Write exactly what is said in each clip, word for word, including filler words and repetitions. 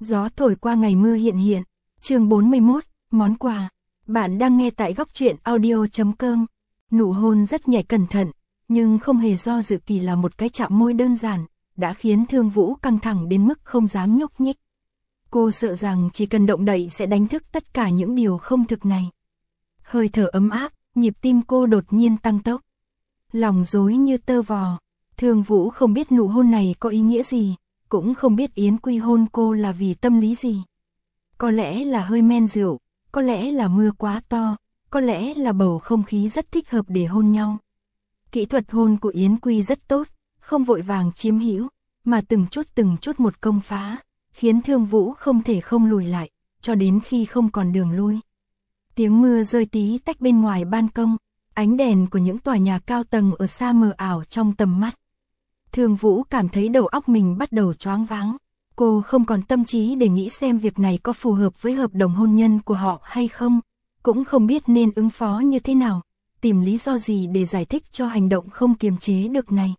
Gió thổi qua ngày mưa hiện hiện. Chương bốn mươi mốt, món quà. Bạn đang nghe tại góc truyện audio chấm com. Nụ hôn rất nhẹ cẩn thận, nhưng không hề do dự, kỳ là một cái chạm môi đơn giản, đã khiến Thương Vũ căng thẳng đến mức không dám nhúc nhích. Cô sợ rằng chỉ cần động đậy sẽ đánh thức tất cả những điều không thực này. Hơi thở ấm áp, nhịp tim cô đột nhiên tăng tốc. Lòng rối như tơ vò. Thương Vũ không biết nụ hôn này có ý nghĩa gì, cũng không biết Yến Quy hôn cô là vì tâm lý gì. Có lẽ là hơi men rượu, có lẽ là mưa quá to, có lẽ là bầu không khí rất thích hợp để hôn nhau. Kỹ thuật hôn của Yến Quy rất tốt, không vội vàng chiếm hữu, mà từng chút từng chút một công phá, khiến Thương Vũ không thể không lùi lại, cho đến khi không còn đường lui. Tiếng mưa rơi tí tách bên ngoài ban công, ánh đèn của những tòa nhà cao tầng ở xa mờ ảo trong tầm mắt. Thương Vũ cảm thấy đầu óc mình bắt đầu choáng váng. Cô không còn tâm trí để nghĩ xem việc này có phù hợp với hợp đồng hôn nhân của họ hay không, cũng không biết nên ứng phó như thế nào, tìm lý do gì để giải thích cho hành động không kiềm chế được này.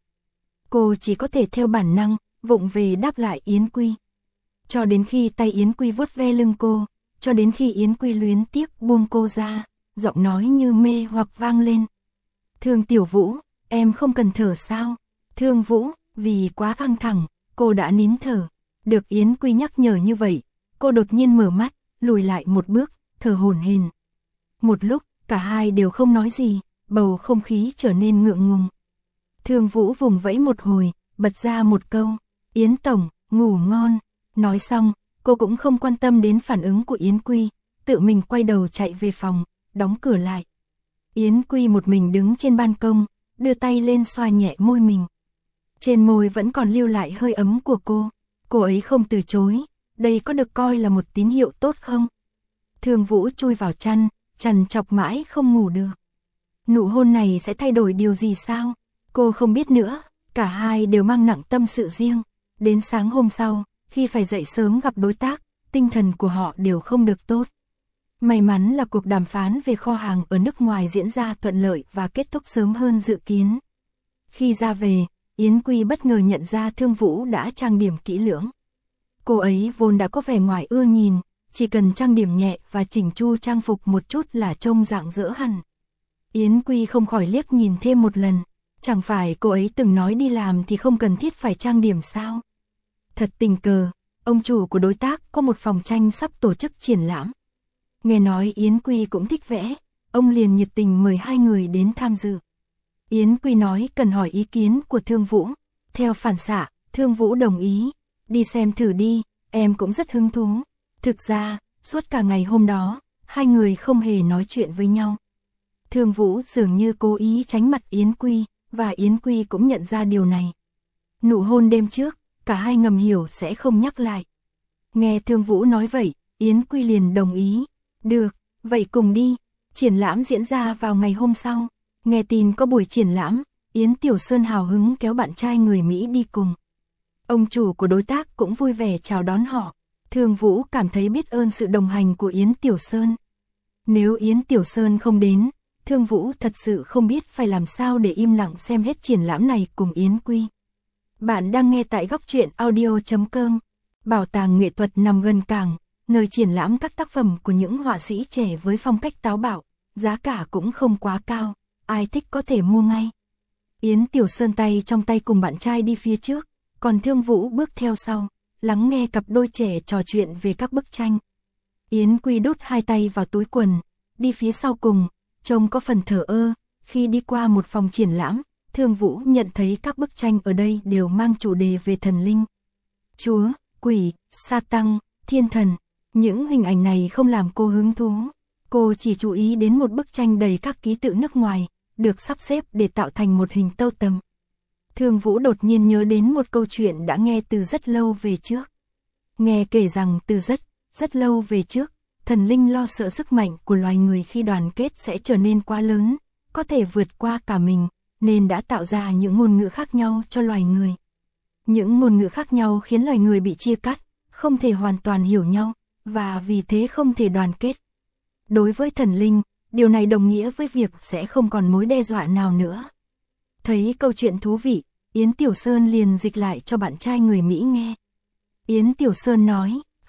Cô chỉ có thể theo bản năng, vụng về đáp lại Yến Quy. Cho đến khi tay Yến Quy vuốt ve lưng cô, cho đến khi Yến Quy luyến tiếc buông cô ra, giọng nói như mê hoặc vang lên. Thương Tiểu Vũ, em không cần thở sao? Thương Vũ, vì quá căng thẳng, cô đã nín thở. Được Yến Quy nhắc nhở như vậy, cô đột nhiên mở mắt, lùi lại một bước, thở hổn hển. Một lúc, cả hai đều không nói gì, bầu không khí trở nên ngượng ngùng. Thương Vũ vùng vẫy một hồi, bật ra một câu, Yến Tổng, ngủ ngon. Nói xong, cô cũng không quan tâm đến phản ứng của Yến Quy, tự mình quay đầu chạy về phòng, đóng cửa lại. Yến Quy một mình đứng trên ban công, đưa tay lên xoa nhẹ môi mình. Trên môi vẫn còn lưu lại hơi ấm của cô. Cô ấy không từ chối, đây có được coi là một tín hiệu tốt không? Thương Vũ chui vào chăn, trằn trọc mãi không ngủ được. Nụ hôn này sẽ thay đổi điều gì sao? Cô không biết nữa, cả hai đều mang nặng tâm sự riêng. Đến sáng hôm sau, khi phải dậy sớm gặp đối tác, tinh thần của họ đều không được tốt. May mắn là cuộc đàm phán về kho hàng ở nước ngoài diễn ra thuận lợi và kết thúc sớm hơn dự kiến. Khi ra về, Yến Quy bất ngờ nhận ra Thương Vũ đã trang điểm kỹ lưỡng. Cô ấy vốn đã có vẻ ngoài ưa nhìn, chỉ cần trang điểm nhẹ và chỉnh chu trang phục một chút là trông rạng rỡ hẳn. Yến Quy không khỏi liếc nhìn thêm một lần, chẳng phải cô ấy từng nói đi làm thì không cần thiết phải trang điểm sao? Thật tình cờ, ông chủ của đối tác có một phòng tranh sắp tổ chức triển lãm. Nghe nói Yến Quy cũng thích vẽ, ông liền nhiệt tình mời hai người đến tham dự. Yến Quy nói cần hỏi ý kiến của Thương Vũ. Theo phản xạ, Thương Vũ đồng ý. Đi xem thử đi, em cũng rất hứng thú. Thực ra, suốt cả ngày hôm đó, hai người không hề nói chuyện với nhau. Thương Vũ dường như cố ý tránh mặt Yến Quy, và Yến Quy cũng nhận ra điều này. Nụ hôn đêm trước, cả hai ngầm hiểu sẽ không nhắc lại. Nghe Thương Vũ nói vậy, Yến Quy liền đồng ý. Được, vậy cùng đi. Triển lãm diễn ra vào ngày hôm sau. Nghe tin có buổi triển lãm, Yến Tiểu Sơn hào hứng kéo bạn trai người Mỹ đi cùng. Ông chủ của đối tác cũng vui vẻ chào đón họ. Thương Vũ cảm thấy biết ơn sự đồng hành của Yến Tiểu Sơn. Nếu Yến Tiểu Sơn không đến, Thương Vũ thật sự không biết phải làm sao để im lặng xem hết triển lãm này cùng Yến Quy. Bạn đang nghe tại góc truyện audio chấm com. Bảo tàng nghệ thuật nằm gần cảng, nơi triển lãm các tác phẩm của những họa sĩ trẻ với phong cách táo bạo, giá cả cũng không quá cao. Ai thích có thể mua ngay. Yến Tiểu Sơn tay trong tay cùng bạn trai đi phía trước, còn Thương Vũ bước theo sau, lắng nghe cặp đôi trẻ trò chuyện về các bức tranh. Yến Quy đút hai tay vào túi quần, đi phía sau cùng, trông có phần thờ ơ. Khi đi qua một phòng triển lãm, Thương Vũ nhận thấy các bức tranh ở đây đều mang chủ đề về thần linh. Chúa, quỷ, sa tăng, thiên thần. Những hình ảnh này không làm cô hứng thú. Cô chỉ chú ý đến một bức tranh đầy các ký tự nước ngoài, được sắp xếp để tạo thành một hình tâu tầm. Thương Vũ đột nhiên nhớ đến một câu chuyện đã nghe từ rất lâu về trước. Nghe kể rằng từ rất, rất lâu về trước, thần linh lo sợ sức mạnh của loài người khi đoàn kết sẽ trở nên quá lớn, có thể vượt qua cả mình, nên đã tạo ra những ngôn ngữ khác nhau cho loài người. Những ngôn ngữ khác nhau khiến loài người bị chia cắt, không thể hoàn toàn hiểu nhau, và vì thế không thể đoàn kết. Đối với thần linh, điều này đồng nghĩa với việc sẽ không còn mối đe dọa nào nữa. Thấy câu chuyện thú vị, Yến Tiểu Sơn liền dịch lại cho bạn trai người Mỹ nghe. Yến Tiểu Sơn nói,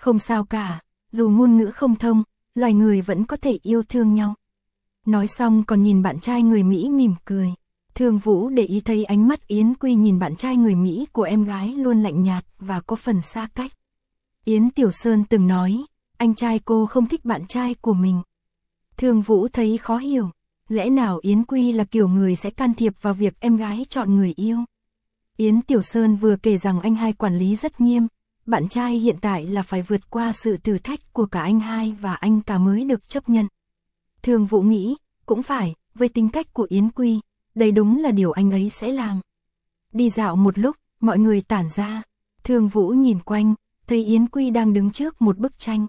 Không sao cả, dù ngôn ngữ không thông, loài người vẫn có thể yêu thương nhau. Nói xong còn nhìn bạn trai người Mỹ mỉm cười. Thương Vũ để ý thấy ánh mắt Yến Quy nhìn bạn trai người Mỹ của em gái luôn lạnh nhạt và có phần xa cách. Yến Tiểu Sơn từng nói, anh trai cô không thích bạn trai của mình. Thương Vũ thấy khó hiểu, lẽ nào Yến Quy là kiểu người sẽ can thiệp vào việc em gái chọn người yêu. Yến Tiểu Sơn vừa kể rằng anh hai quản lý rất nghiêm, bạn trai hiện tại là phải vượt qua sự thử thách của cả anh hai và anh cả mới được chấp nhận. Thương Vũ nghĩ, cũng phải, với tính cách của Yến Quy, đây đúng là điều anh ấy sẽ làm. Đi dạo một lúc, mọi người tản ra. Thương Vũ nhìn quanh, thấy Yến Quy đang đứng trước một bức tranh.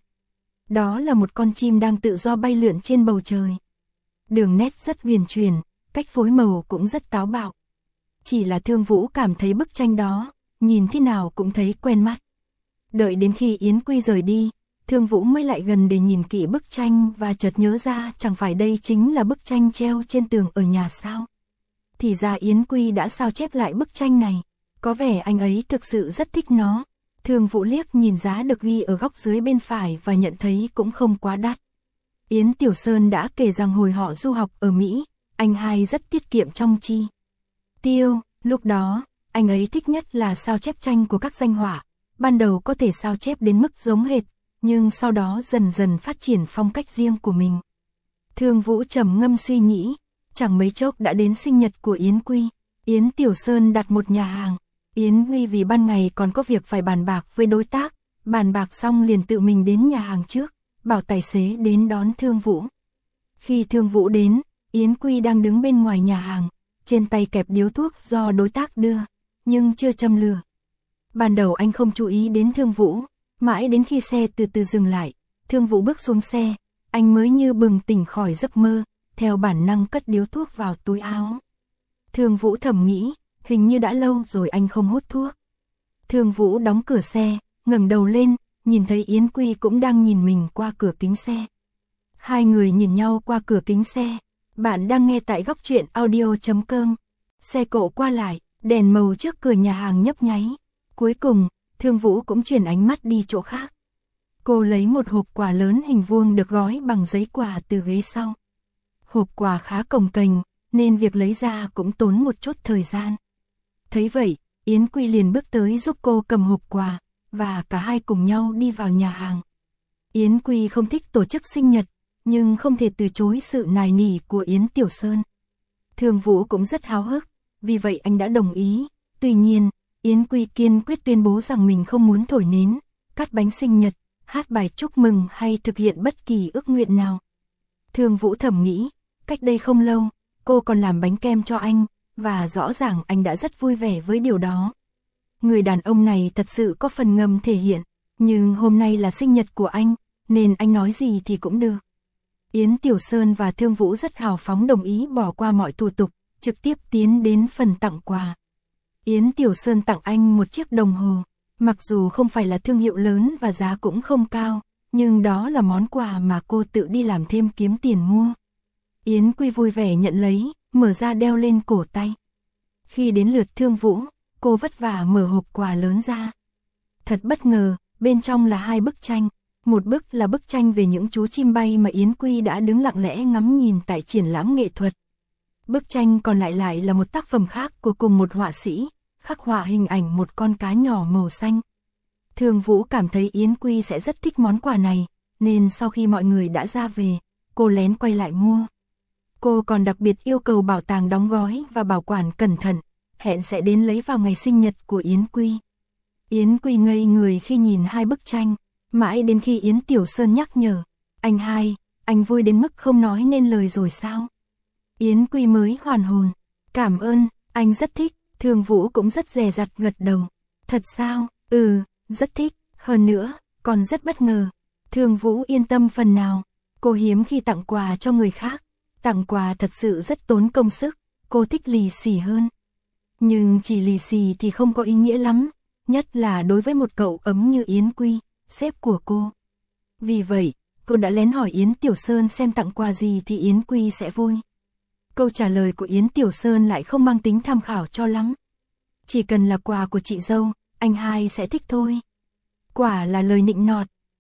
Đó là một con chim đang tự do bay lượn trên bầu trời. Đường nét rất huyền chuyển, cách phối màu cũng rất táo bạo. Chỉ là Thương Vũ cảm thấy bức tranh đó, nhìn thế nào cũng thấy quen mắt. Đợi đến khi Yến Quy rời đi, Thương Vũ mới lại gần để nhìn kỹ bức tranh và chợt nhớ ra chẳng phải đây chính là bức tranh treo trên tường ở nhà sao. Thì ra Yến Quy đã sao chép lại bức tranh này, có vẻ anh ấy thực sự rất thích nó. Thương Vũ liếc nhìn giá được ghi ở góc dưới bên phải và nhận thấy cũng không quá đắt. Yến Tiểu Sơn đã kể rằng hồi họ du học ở Mỹ, anh hai rất tiết kiệm trong chi tiêu, lúc đó, anh ấy thích nhất là sao chép tranh của các danh họa, ban đầu có thể sao chép đến mức giống hệt, nhưng sau đó dần dần phát triển phong cách riêng của mình. Thương Vũ trầm ngâm suy nghĩ, chẳng mấy chốc đã đến sinh nhật của Yến Quy. Yến Tiểu Sơn đặt một nhà hàng. Yến Quy vì ban ngày còn có việc phải bàn bạc với đối tác, bàn bạc xong liền tự mình đến nhà hàng trước, bảo tài xế đến đón Thương Vũ. Khi Thương Vũ đến, Yến Quy đang đứng bên ngoài nhà hàng, trên tay kẹp điếu thuốc do đối tác đưa, nhưng chưa châm lửa. Ban đầu anh không chú ý đến Thương Vũ, mãi đến khi xe từ từ dừng lại, Thương Vũ bước xuống xe, anh mới như bừng tỉnh khỏi giấc mơ, theo bản năng cất điếu thuốc vào túi áo. Thương Vũ thầm nghĩ, hình như đã lâu rồi anh không hút thuốc. Thương Vũ đóng cửa xe, ngẩng đầu lên, nhìn thấy Yến Quy cũng đang nhìn mình qua cửa kính xe. Hai người nhìn nhau qua cửa kính xe. Bạn đang nghe tại góc truyện audio chấm com. Xe cộ qua lại, đèn màu trước cửa nhà hàng nhấp nháy. Cuối cùng, Thương Vũ cũng chuyển ánh mắt đi chỗ khác. Cô lấy một hộp quà lớn hình vuông được gói bằng giấy quà từ ghế sau. Hộp quà khá cồng kềnh, nên việc lấy ra cũng tốn một chút thời gian. Thấy vậy, Yến Quy liền bước tới giúp cô cầm hộp quà, và cả hai cùng nhau đi vào nhà hàng. Yến Quy không thích tổ chức sinh nhật, nhưng không thể từ chối sự nài nỉ của Yến Tiểu Sơn. Thương Vũ cũng rất háo hức, vì vậy anh đã đồng ý. Tuy nhiên, Yến Quy kiên quyết tuyên bố rằng mình không muốn thổi nến, cắt bánh sinh nhật, hát bài chúc mừng hay thực hiện bất kỳ ước nguyện nào. Thương Vũ thầm nghĩ, cách đây không lâu, cô còn làm bánh kem cho anh, và rõ ràng anh đã rất vui vẻ với điều đó. Người đàn ông này thật sự có phần ngầm thể hiện, nhưng hôm nay là sinh nhật của anh, nên anh nói gì thì cũng được. Yến Tiểu Sơn và Thương Vũ rất hào phóng đồng ý bỏ qua mọi thủ tục, trực tiếp tiến đến phần tặng quà. Yến Tiểu Sơn tặng anh một chiếc đồng hồ, mặc dù không phải là thương hiệu lớn và giá cũng không cao, nhưng đó là món quà mà cô tự đi làm thêm kiếm tiền mua. Yến Quy vui vẻ nhận lấy, mở ra đeo lên cổ tay. Khi đến lượt Thương Vũ, cô vất vả mở hộp quà lớn ra. Thật bất ngờ, bên trong là hai bức tranh. Một bức là bức tranh về những chú chim bay mà Yến Quy đã đứng lặng lẽ ngắm nhìn tại triển lãm nghệ thuật. Bức tranh còn lại lại là một tác phẩm khác của cùng một họa sĩ, khắc họa hình ảnh một con cá nhỏ màu xanh. Thương Vũ cảm thấy Yến Quy sẽ rất thích món quà này, nên sau khi mọi người đã ra về, cô lén quay lại mua. Cô còn đặc biệt yêu cầu bảo tàng đóng gói và bảo quản cẩn thận, hẹn sẽ đến lấy vào ngày sinh nhật của Yến Quy. Yến Quy ngây người khi nhìn hai bức tranh, mãi đến khi Yến Tiểu Sơn nhắc nhở, anh hai, anh vui đến mức không nói nên lời rồi sao? Yến Quy mới hoàn hồn, cảm ơn, anh rất thích. Thương Vũ cũng rất dè dặt gật đầu. Thật sao? Ừ, rất thích, hơn nữa, còn rất bất ngờ. Thương Vũ yên tâm phần nào, cô hiếm khi tặng quà cho người khác. Tặng quà thật sự rất tốn công sức, cô thích lì xì hơn. Nhưng chỉ lì xì thì không có ý nghĩa lắm, nhất là đối với một cậu ấm như Yến Quy, sếp của cô. Vì vậy, cô đã lén hỏi Yến Tiểu Sơn xem tặng quà gì thì Yến Quy sẽ vui. Câu trả lời của Yến Tiểu Sơn lại không mang tính tham khảo cho lắm. Chỉ cần là quà của chị dâu, anh hai sẽ thích thôi. Quả là lời nịnh nọt,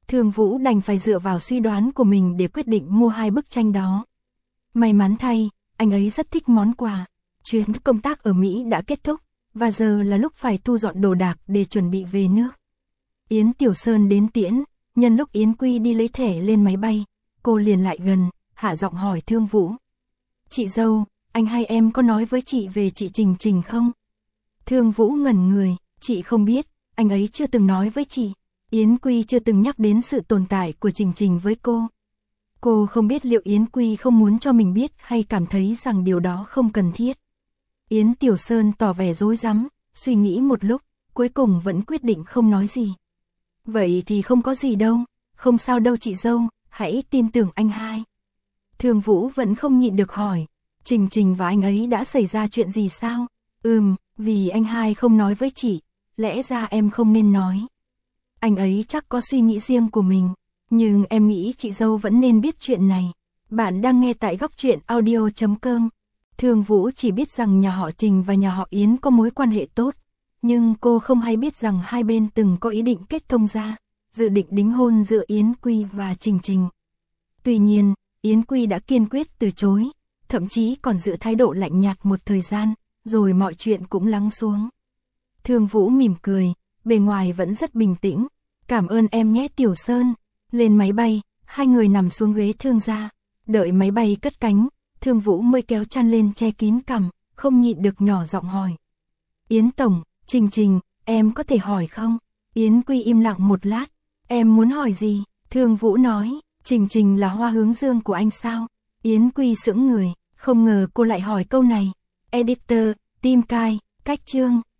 Thương Vũ đành phải dựa vào suy đoán của mình để quyết định mua hai bức tranh đó. May mắn thay, anh ấy rất thích món quà. Chuyến công tác ở Mỹ đã kết thúc, và giờ là lúc phải thu dọn đồ đạc để chuẩn bị về nước. Yến Tiểu Sơn đến tiễn, nhân lúc Yến Quy đi lấy thẻ lên máy bay, cô liền lại gần, hạ giọng hỏi Thương Vũ. Chị dâu, anh hai em có nói với chị về chị Trình Trình không? Thương Vũ ngẩn người, chị không biết, anh ấy chưa từng nói với chị. Yến Quy chưa từng nhắc đến sự tồn tại của Trình Trình với cô. Cô không biết liệu Yến Quy không muốn cho mình biết hay cảm thấy rằng điều đó không cần thiết. Yến Tiểu Sơn tỏ vẻ rối rắm, suy nghĩ một lúc, cuối cùng vẫn quyết định không nói gì. Vậy thì không có gì đâu, không sao đâu chị dâu, hãy tin tưởng anh hai. Thương Vũ vẫn không nhịn được hỏi, Trình Trình và anh ấy đã xảy ra chuyện gì sao? Ừm, vì anh hai không nói với chị, lẽ ra em không nên nói. Anh ấy chắc có suy nghĩ riêng của mình, nhưng em nghĩ chị dâu vẫn nên biết chuyện này. Bạn đang nghe tại góc truyện audio chấm com. Thương Vũ chỉ biết rằng nhà họ Trình và nhà họ Yến có mối quan hệ tốt, nhưng cô không hay biết rằng hai bên từng có ý định kết thông gia, dự định đính hôn giữa Yến Quy và Trình Trình. Tuy nhiên, Yến Quy đã kiên quyết từ chối, thậm chí còn giữ thái độ lạnh nhạt một thời gian, rồi mọi chuyện cũng lắng xuống. Thương Vũ mỉm cười, bề ngoài vẫn rất bình tĩnh. Cảm ơn em nhé Tiểu Sơn. Lên máy bay, hai người nằm xuống ghế thương gia. Đợi máy bay cất cánh, Thương Vũ mới kéo chăn lên che kín cằm, không nhịn được nhỏ giọng hỏi. Yến Tổng, Trình Trình, em có thể hỏi không? Yến Quy im lặng một lát. Em muốn hỏi gì? Thương Vũ nói, Trình Trình là hoa hướng dương của anh sao? Yến Quy sững người, không ngờ cô lại hỏi câu này. Editor, Tim Cai, cách chương.